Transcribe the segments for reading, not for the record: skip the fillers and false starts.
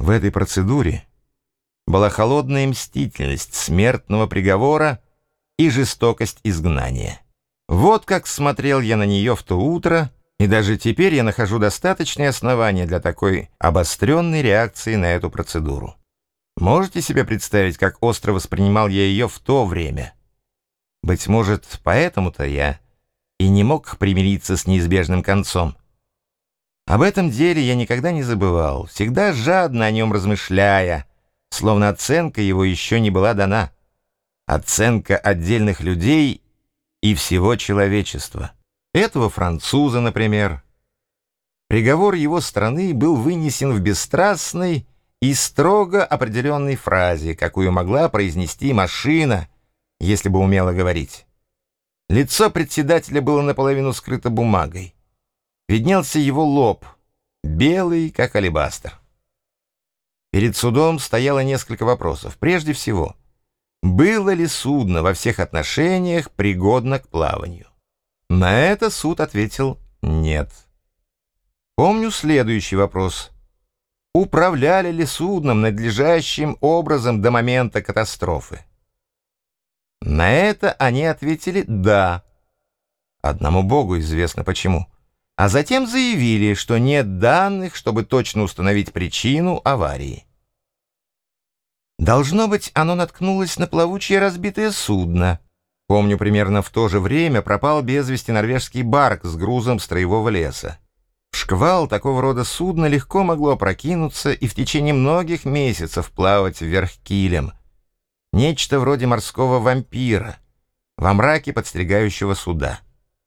В этой процедуре была холодная мстительность смертного приговора и жестокость изгнания. Вот как смотрел я на нее в то утро, и даже теперь я нахожу достаточные основания для такой обостренной реакции на эту процедуру. Можете себе представить, как остро воспринимал я ее в то время? Быть может, поэтому-то я и не мог примириться с неизбежным концом. Об этом деле я никогда не забывал, всегда жадно о нем размышляя, словно оценка его еще не была дана. Оценка отдельных людей и всего человечества. Этого француза, например. Приговор его страны был вынесен в бесстрастной и строго определенной фразе, какую могла произнести машина, если бы умела говорить. Лицо председателя было наполовину скрыто бумагой. Виднелся его лоб, белый, как алебастр. Перед судом стояло несколько вопросов. Прежде всего, было ли судно во всех отношениях пригодно к плаванию? На это суд ответил «нет». Помню следующий вопрос. Управляли ли судном надлежащим образом до момента катастрофы? На это они ответили «да». Одному Богу известно почему. А затем заявили, что нет данных, чтобы точно установить причину аварии. Должно быть, оно наткнулось на плавучее разбитое судно. Помню, примерно в то же время пропал без вести норвежский барк с грузом строевого леса. В шквал такого рода судно легко могло опрокинуться и в течение многих месяцев плавать вверх килем. Нечто вроде морского вампира, во мраке подстерегающего суда.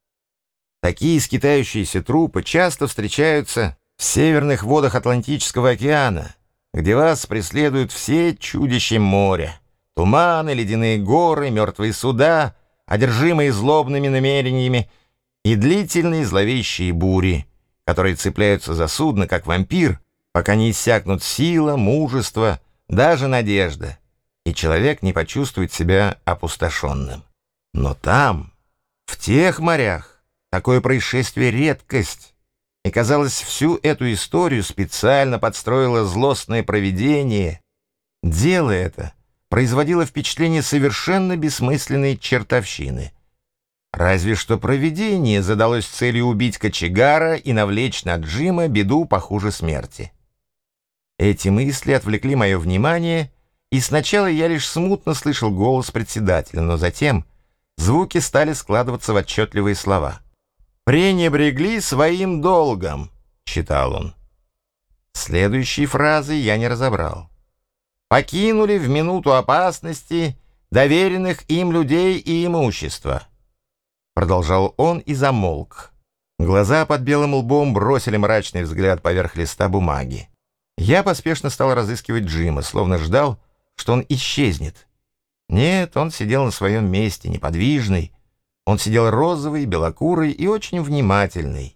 Такие скитающиеся трупы часто встречаются в северных водах Атлантического океана, где вас преследуют все чудища моря, туманы, ледяные горы, мертвые суда, одержимые злобными намерениями и длительные зловещие бури, которые цепляются за судно, как вампир, пока не иссякнут сила, мужество, даже надежда, и человек не почувствует себя опустошенным. Но там, в тех морях, такое происшествие — редкость, и, казалось, всю эту историю специально подстроило злостное провидение. Дело это производило впечатление совершенно бессмысленной чертовщины. Разве что провидение задалось целью убить кочегара и навлечь на Джима беду похуже смерти. Эти мысли отвлекли мое внимание, и сначала я лишь смутно слышал голос председателя, но затем звуки стали складываться в отчетливые слова. «Пренебрегли своим долгом», — читал он. Следующие фразы я не разобрал. «Покинули в минуту опасности доверенных им людей и имущество», — продолжал он и замолк. Глаза под белым лбом бросили мрачный взгляд поверх листа бумаги. Я поспешно стал разыскивать Джима, словно ждал, что он исчезнет. Нет, он сидел на своем месте, неподвижный. Он сидел розовый, белокурый и очень внимательный.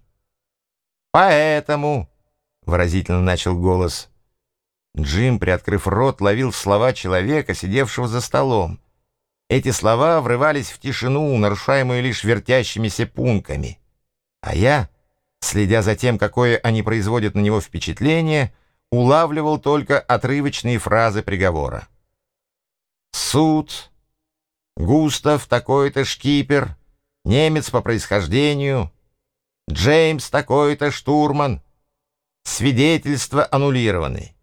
«Поэтому», — выразительно начал голос. Джим, приоткрыв рот, ловил слова человека, сидевшего за столом. Эти слова врывались в тишину, нарушаемую лишь вертящимися пунктами. А я, следя за тем, какое они производят на него впечатление, улавливал только отрывочные фразы приговора. «Суд. Густав такой-то шкипер, немец по происхождению, Джеймс такой-то штурман, свидетельства аннулированы».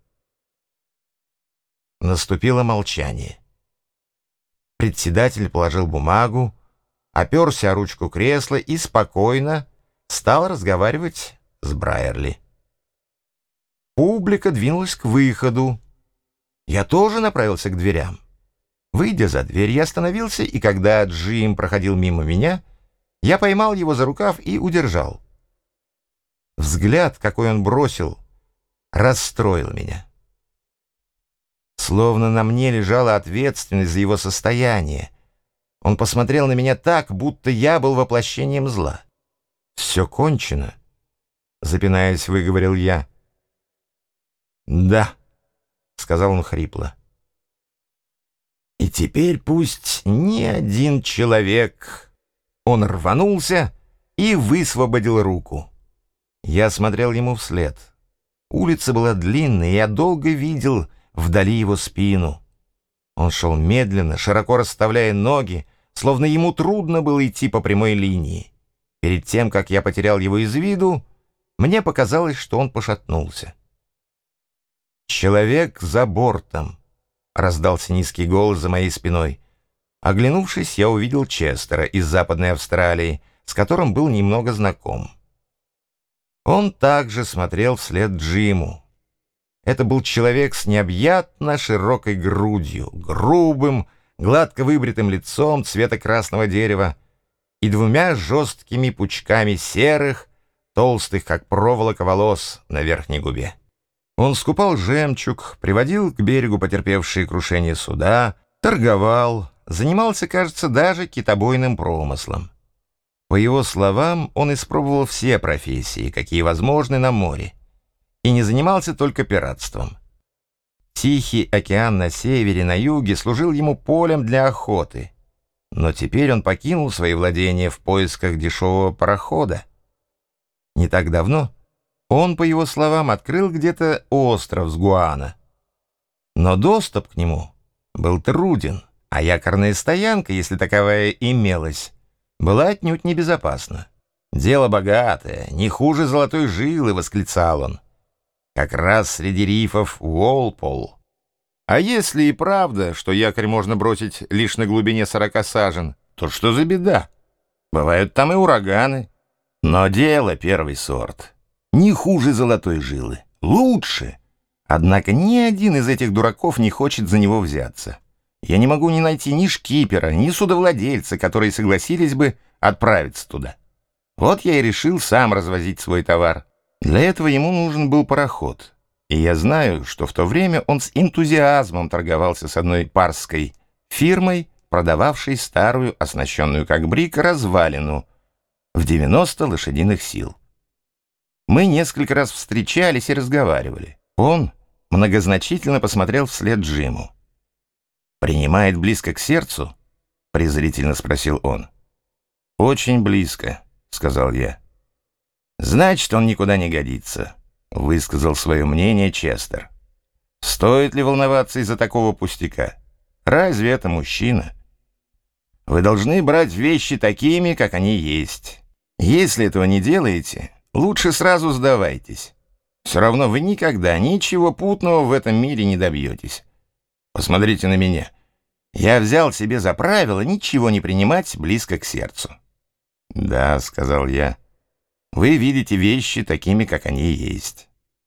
Наступило молчание. Председатель положил бумагу, оперся о ручку кресла и спокойно стал разговаривать с Брайерли. Публика двинулась к выходу. Я тоже направился к дверям. Выйдя за дверь, я остановился, и когда Джим проходил мимо меня, я поймал его за рукав и удержал. Взгляд, какой он бросил, расстроил меня. Словно на мне лежала ответственность за его состояние. Он посмотрел на меня так, будто я был воплощением зла. «Все кончено», — запинаясь, выговорил я. «Да», — сказал он хрипло. «И теперь пусть ни один человек...» Он рванулся и высвободил руку. Я смотрел ему вслед. Улица была длинная, и я долго видел вдали его спину. Он шел медленно, широко расставляя ноги, словно ему трудно было идти по прямой линии. Перед тем, как я потерял его из виду, мне показалось, что он пошатнулся. «Человек за бортом!» — раздался низкий голос за моей спиной. Оглянувшись, я увидел Честера из Западной Австралии, с которым был немного знаком. Он также смотрел вслед Джиму. Это был человек с необъятно широкой грудью, грубым, гладко выбритым лицом цвета красного дерева и двумя жесткими пучками серых, толстых, как проволока, волос на верхней губе. Он скупал жемчуг, приводил к берегу потерпевшие крушение суда, торговал, занимался, кажется, даже китобойным промыслом. По его словам, он испробовал все профессии, какие возможны на море, и не занимался только пиратством. Тихий океан на севере, на юге служил ему полем для охоты, но теперь он покинул свои владения в поисках дешевого парохода. Не так давно он, по его словам, открыл где-то остров с Гуана, но доступ к нему был труден, а якорная стоянка, если таковая имелась, была отнюдь небезопасна. «Дело богатое, не хуже золотой жилы», — восклицал он. «Как раз среди рифов Уолпол. А если и правда, что якорь можно бросить лишь на глубине 40 сажен, то что за беда? Бывают там и ураганы. Но дело первый сорт. Не хуже золотой жилы. Лучше. Однако ни один из этих дураков не хочет за него взяться. Я не могу ни найти ни шкипера, ни судовладельца, которые согласились бы отправиться туда. Вот я и решил сам развозить свой товар. Для этого ему нужен был пароход. И я знаю, что в то время он с энтузиазмом торговался с одной парской фирмой, продававшей старую, оснащенную как брик, развалину в 90 лошадиных сил. Мы несколько раз встречались и разговаривали. Он многозначительно посмотрел вслед Джиму. «Принимает близко к сердцу?» — презрительно спросил он. «Очень близко», — сказал я. «Значит, он никуда не годится», — высказал свое мнение Честер. «Стоит ли волноваться из-за такого пустяка? Разве это мужчина? Вы должны брать вещи такими, как они есть. Если этого не делаете, лучше сразу сдавайтесь. Все равно вы никогда ничего путного в этом мире не добьетесь. Посмотрите на меня. Я взял себе за правило ничего не принимать близко к сердцу». «Да», — сказал я, — «вы видите вещи такими, как они есть».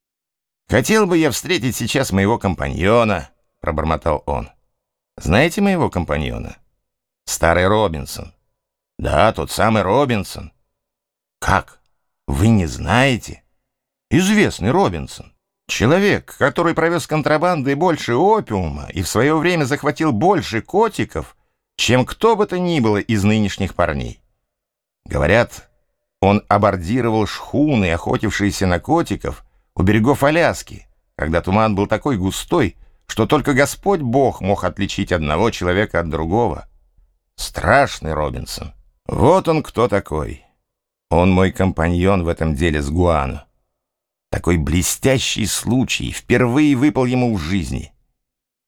«Хотел бы я встретить сейчас моего компаньона», — пробормотал он. «Знаете моего компаньона? Старый Робинсон». «Да, тот самый Робинсон». «Как? Вы не знаете? Известный Робинсон. Человек, который провез контрабандой больше опиума и в свое время захватил больше котиков, чем кто бы то ни было из нынешних парней. Говорят, он абордировал шхуны, охотившиеся на котиков, у берегов Аляски, когда туман был такой густой, что только Господь Бог мог отличить одного человека от другого. Страшный Робинсон. Вот он кто такой. Он мой компаньон в этом деле с Гуано. Такой блестящий случай впервые выпал ему в жизни.